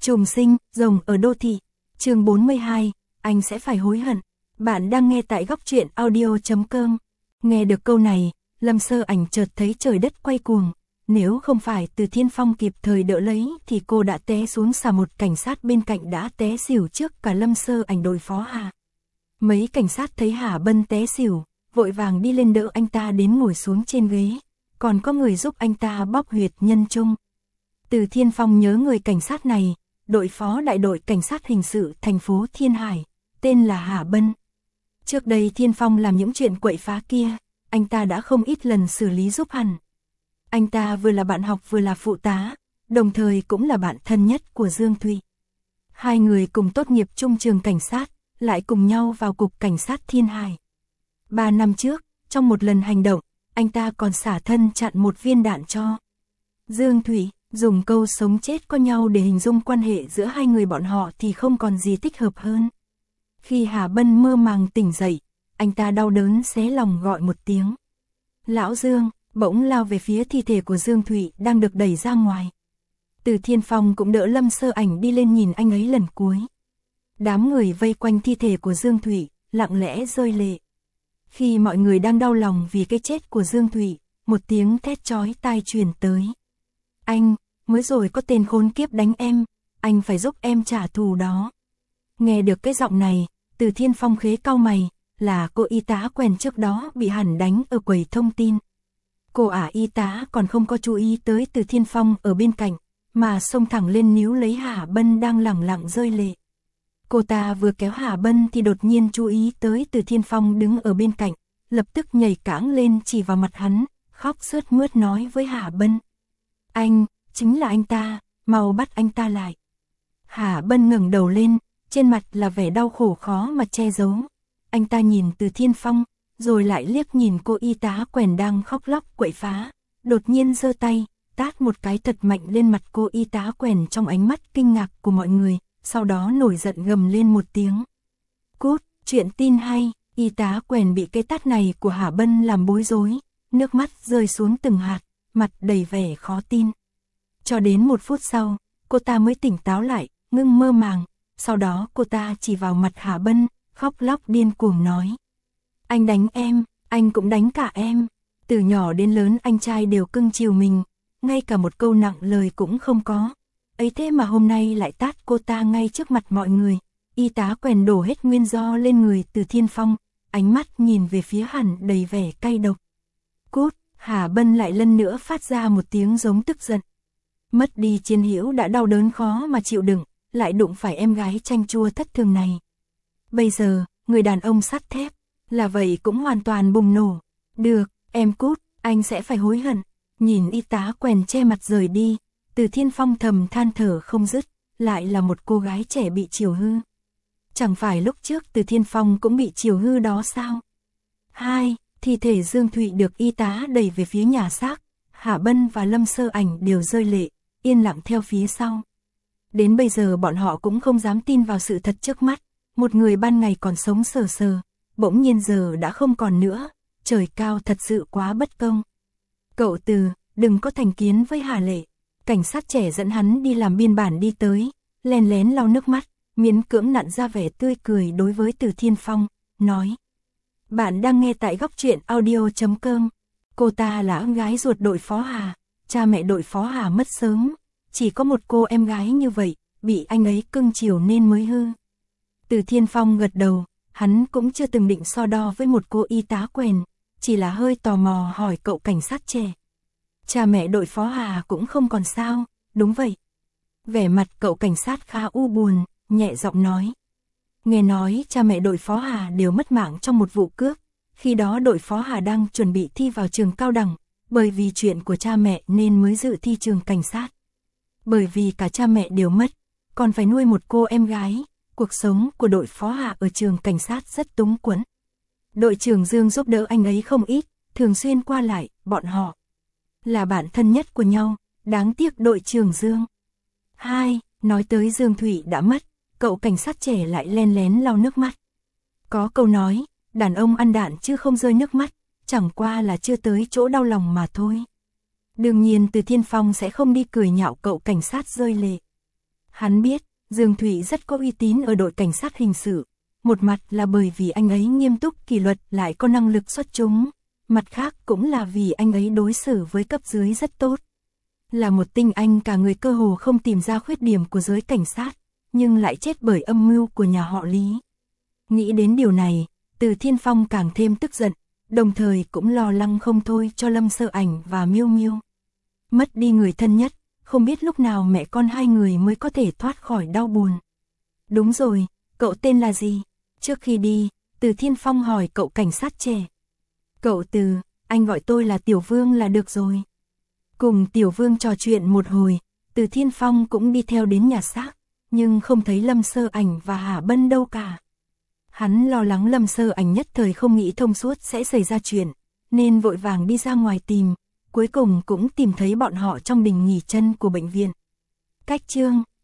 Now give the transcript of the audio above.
Trùng sinh, rồng ở đô thị. Chương 42, anh sẽ phải hối hận. Bạn đang nghe tại góc truyện audio.com. Nghe được câu này, Lâm Sơ Ảnh chợt thấy trời đất quay cuồng. Nếu không phải Từ Thiên Phong kịp thời đỡ lấy thì cô đã té xuống, xà một cảnh sát bên cạnh đã té xỉu trước cả Lâm Sơ Ảnh đối phó Hà. Mấy cảnh sát thấy Hà Bân té xỉu, vội vàng đi lên đỡ anh ta đến ngồi xuống trên ghế. Còn có người giúp anh ta bóp huyệt nhân trung. Từ Thiên Phong nhớ người cảnh sát này, đội phó đại đội cảnh sát hình sự thành phố Thiên Hải, tên là Hà Bân. Trước đây Thiên Phong làm những chuyện quậy phá kia, anh ta đã không ít lần xử lý giúp hắn. Anh ta vừa là bạn học vừa là phụ tá, đồng thời cũng là bạn thân nhất của Dương Thụy. Hai người cùng tốt nghiệp chung trường cảnh sát, lại cùng nhau vào cục cảnh sát Thiên Hải. 3 năm trước, trong một lần hành động, anh ta còn xả thân chặn một viên đạn cho Dương Thụy. Dùng câu sống chết có nhau để hình dung quan hệ giữa hai người bọn họ thì không còn gì thích hợp hơn. Khi Hà Bân mơ màng tỉnh dậy, anh ta đau đớn xé lòng gọi một tiếng. Lão Dương, bỗng lao về phía thi thể của Dương Thụy đang được đẩy ra ngoài. Từ Thiên Phong cũng đỡ Lâm Sơ Ảnh đi lên nhìn anh ấy lần cuối. Đám người vây quanh thi thể của Dương Thụy, lặng lẽ rơi lệ. Khi mọi người đang đau lòng vì cái chết của Dương Thụy, một tiếng thét chói tai truyền tới. Anh, mới rồi có tên khốn kiếp đánh em, anh phải giúp em trả thù đó. Nghe được cái giọng này, Từ Thiên Phong khế cau mày, là cô y tá quen trước đó bị hắn đánh ở quầy thông tin. Cô y tá còn không có chú ý tới Từ Thiên Phong ở bên cạnh, mà xông thẳng lên níu lấy Hà Bân đang lẳng lặng rơi lệ. Cô ta vừa kéo Hà Bân thì đột nhiên chú ý tới Từ Thiên Phong đứng ở bên cạnh, lập tức nhảy cãng lên chỉ vào mặt hắn, khóc sướt mướt nói với Hà Bân. Anh, chính là anh ta, mau bắt anh ta lại. Hà Bân ngẩng đầu lên, trên mặt là vẻ đau khổ khó mà che giấu. Anh ta nhìn Từ Thiên Phong, rồi lại liếc nhìn cô y tá quèn đang khóc lóc quậy phá, đột nhiên giơ tay, tát một cái thật mạnh lên mặt cô y tá quèn trong ánh mắt kinh ngạc của mọi người, sau đó nổi giận gầm lên một tiếng. Cút, chuyện tin hay, y tá quèn bị cái tát này của Hà Bân làm bối rối, nước mắt rơi xuống từng hạt, mặt đầy vẻ khó tin. Cho đến 1 phút sau, cô ta mới tỉnh táo lại, ngưng mơ màng, sau đó cô ta chỉ vào mặt Hà Bân, khóc lóc điên cuồng nói. Anh đánh em, anh cũng đánh cả em, từ nhỏ đến lớn anh trai đều cưng chiều mình, ngay cả một câu nặng lời cũng không có. Ấy thế mà hôm nay lại tát cô ta ngay trước mặt mọi người. Y tá quèn đổ hết nguyên do lên người Từ Thiên Phong, ánh mắt nhìn về phía hắn đầy vẻ cay độc. Cút, Hà Bân lại lần nữa phát ra một tiếng giống tức giận. Mất đi chiến hữu đã đau đớn khó mà chịu đựng, lại đụng phải em gái chanh chua thất thường này. Bây giờ, người đàn ông sắt thép, là vậy cũng hoàn toàn bùng nổ. Được, em cút, anh sẽ phải hối hận. Nhìn y tá quèn che mặt rời đi, Từ Thiên Phong thầm than thở không dứt, lại là một cô gái trẻ bị chiều hư. Chẳng phải lúc trước Từ Thiên Phong cũng bị chiều hư đó sao? Thi thể Dương Thụy được y tá đẩy về phía nhà xác, Hà Bân và Lâm Sơ Ảnh đều rơi lệ, yên lặng theo phía sau. Đến bây giờ bọn họ cũng không dám tin vào sự thật trước mắt, một người ban ngày còn sống sờ sờ, bỗng nhiên giờ đã không còn nữa, trời cao thật sự quá bất công. Cậu Từ, đừng có thành kiến với Hà Lệ. Cảnh sát trẻ dẫn hắn đi làm biên bản đi tới, len lén lau nước mắt, miễn cưỡng nặn ra vẻ tươi cười đối với Từ Thiên Phong, nói. Bạn đang nghe tại góc truyện audio.com. Cô ta là em gái ruột đội phó Hà, cha mẹ đội phó Hà mất sớm, chỉ có một cô em gái như vậy, bị anh ấy cưng chiều nên mới hư. Từ Thiên Phong gật đầu, hắn cũng chưa từng định so đo với một cô y tá quèn, chỉ là hơi tò mò hỏi cậu cảnh sát trẻ. Cha mẹ đội phó Hà cũng không còn sao, đúng vậy. Vẻ mặt cậu cảnh sát khá u buồn, nhẹ giọng nói. Nghe nói cha mẹ đội phó Hà đều mất mạng trong một vụ cướp, khi đó đội phó Hà đang chuẩn bị thi vào trường cao đẳng, bởi vì chuyện của cha mẹ nên mới dự thi trường cảnh sát. Bởi vì cả cha mẹ đều mất, còn phải nuôi một cô em gái, cuộc sống của đội phó Hà ở trường cảnh sát rất túng quẫn. Đội trưởng Dương giúp đỡ anh ấy không ít, thường xuyên qua lại, bọn họ là bạn thân nhất của nhau, đáng tiếc đội trưởng Dương. Nói tới Dương Thụy đã mất, cậu cảnh sát trẻ lại len lén lau nước mắt. Có câu nói, đàn ông ăn đạn chứ không rơi nước mắt, chẳng qua là chưa tới chỗ đau lòng mà thôi. Đương nhiên Từ Thiên Phong sẽ không đi cười nhạo cậu cảnh sát rơi lệ. Hắn biết, Dương Thụy rất có uy tín ở đội cảnh sát hình sự. Một mặt là bởi vì anh ấy nghiêm túc kỷ luật lại có năng lực xuất chúng. Mặt khác cũng là vì anh ấy đối xử với cấp dưới rất tốt. Là một tinh anh cả người cơ hồ không tìm ra khuyết điểm của giới cảnh sát, nhưng lại chết bởi âm mưu của nhà họ Lý. Nghĩ đến điều này, Từ Thiên Phong càng thêm tức giận, đồng thời cũng lo lắng không thôi cho Lâm Sơ Ảnh và Miêu Miêu. Mất đi người thân nhất, không biết lúc nào mẹ con hai người mới có thể thoát khỏi đau buồn. Đúng rồi, cậu tên là gì? Trước khi đi, Từ Thiên Phong hỏi cậu cảnh sát trẻ. Cậu Từ, anh gọi tôi là Tiểu Vương là được rồi. Cùng Tiểu Vương trò chuyện một hồi, Từ Thiên Phong cũng đi theo đến nhà xác, nhưng không thấy Lâm Sơ Ảnh và Hà Bân đâu cả. Hắn lo lắng Lâm Sơ Ảnh nhất thời không nghĩ thông suốt sẽ xảy ra chuyện, nên vội vàng đi ra ngoài tìm, cuối cùng cũng tìm thấy bọn họ trong đình nghỉ chân của bệnh viện. Cách chương